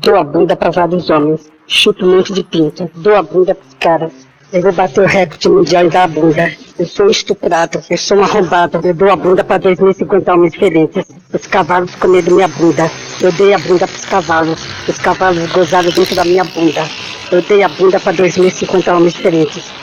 Dou a bunda para vários homens. Chuto um monte de pinto. Dou a bunda pros caras. Eu vou bater o recorde mundial e dar a bunda. Eu sou estuprado, eu sou um arrombado. Eu dou a bunda para 2.050 homens diferentes. Os cavalos comeram minha bunda. Eu dei a bunda pros cavalos. Os cavalos gozaram dentro da minha bunda. Eu dei a bunda para 2.050 homens diferentes.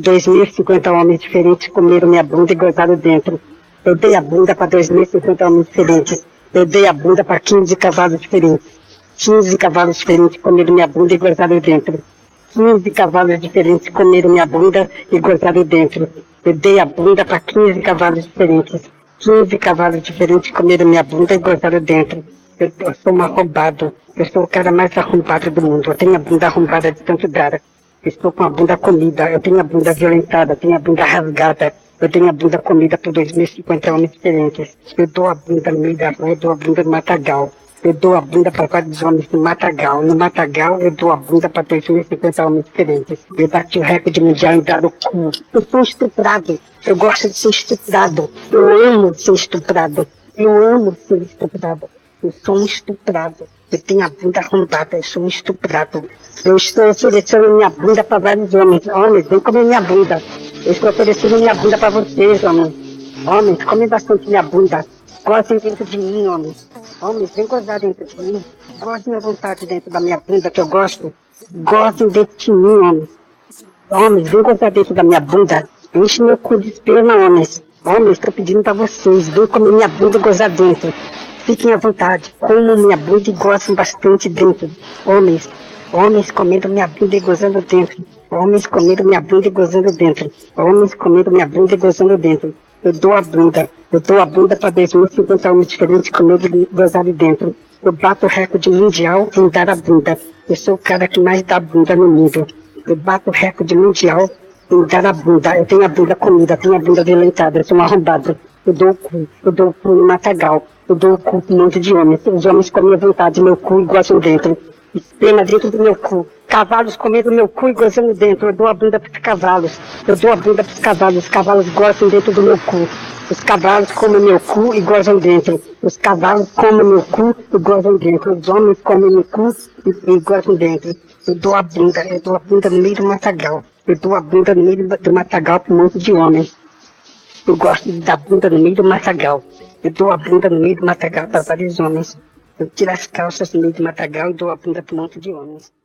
2.050 homens diferentes comeram minha bunda e gozaram dentro. Eu dei a bunda para 2.050 homens diferentes. Eu dei a bunda para 15 cavalos diferentes. 15 cavalos diferentes comeram minha bunda e gozaram dentro. 15 cavalos diferentes comeram minha bunda e gozaram dentro. Eu dei a bunda para 15 cavalos diferentes. 15 cavalos diferentes comeram minha bunda e gozaram dentro. Eu sou um arrombado. Eu sou o cara mais arrombado do mundo. Eu tenho a bunda arrombada de tanto dar. Eu estou com a bunda comida. Eu tenho a bunda violentada. Eu tenho a bunda rasgada. Eu tenho a bunda comida por 2.050 homens diferentes. Eu dou a bunda no meio da rua. Eu dou a bunda no matagal. Eu dou a bunda para vários homens no matagal. No matagal, eu dou a bunda para 2.050 homens diferentes. Eu bati o recorde mundial em dar o cu. Eu sou estuprado. Eu gosto de ser estuprado. Eu amo ser estuprado. Eu amo ser estuprado. Eu sou um estuprado. Eu tenho a bunda arrombada. Eu sou um estuprado. Eu estou oferecendo minha bunda para vários homens. Homens, vem comer minha bunda. Eu estou oferecendo minha bunda para vocês, homens. Homens, comem bastante minha bunda. Gozem dentro de mim, homens. Homens, vem gozar dentro de mim. Gozem à vontade dentro da minha bunda que eu gosto. Gozem dentro de mim, homens. Homens, vem gozar dentro da minha bunda. Enche meu cu de esperma, homens. Homens, estou pedindo para vocês. Vem comer minha bunda e gozar dentro. Fiquem à vontade. Comam minha bunda e gozem bastante dentro. Homens. Homens comendo minha bunda e gozando dentro. Homens comendo minha bunda e gozando dentro. Homens comendo minha bunda e gozando dentro. Eu dou a bunda. Eu dou a bunda para 2.050 homens diferentes comigo e gozar dentro. Eu bato o recorde mundial em dar a bunda. Eu sou o cara que mais dá bunda no mundo. Eu bato o recorde mundial em dar a bunda. Eu tenho a bunda comida, eu tenho a bunda violentada, eu sou um arrombado. Eu dou o cu no matagal. Eu dou o cu para um monte de homens. Os homens comem à vontade meu cu e gozam dentro. Esperma dentro do meu cu. Cavalos comendo meu cu e gozando dentro. Eu dou a bunda para os cavalos. Eu dou a bunda para os cavalos. Os cavalos gozam dentro do meu cu. Os cavalos comem meu cu e gozam dentro. Os cavalos comem meu cu e gozam dentro. Os homens comem meu cu e gozam dentro. Eu dou a bunda no meio do matagal. Eu dou a bunda no meio do matagal para um monte de homens. Eu gosto de dar bunda no meio do matagal. Eu dou a bunda no meio do matagal para vários homens. Eu tiro as calças no meio do matagal e dou a bunda para um monte de homens.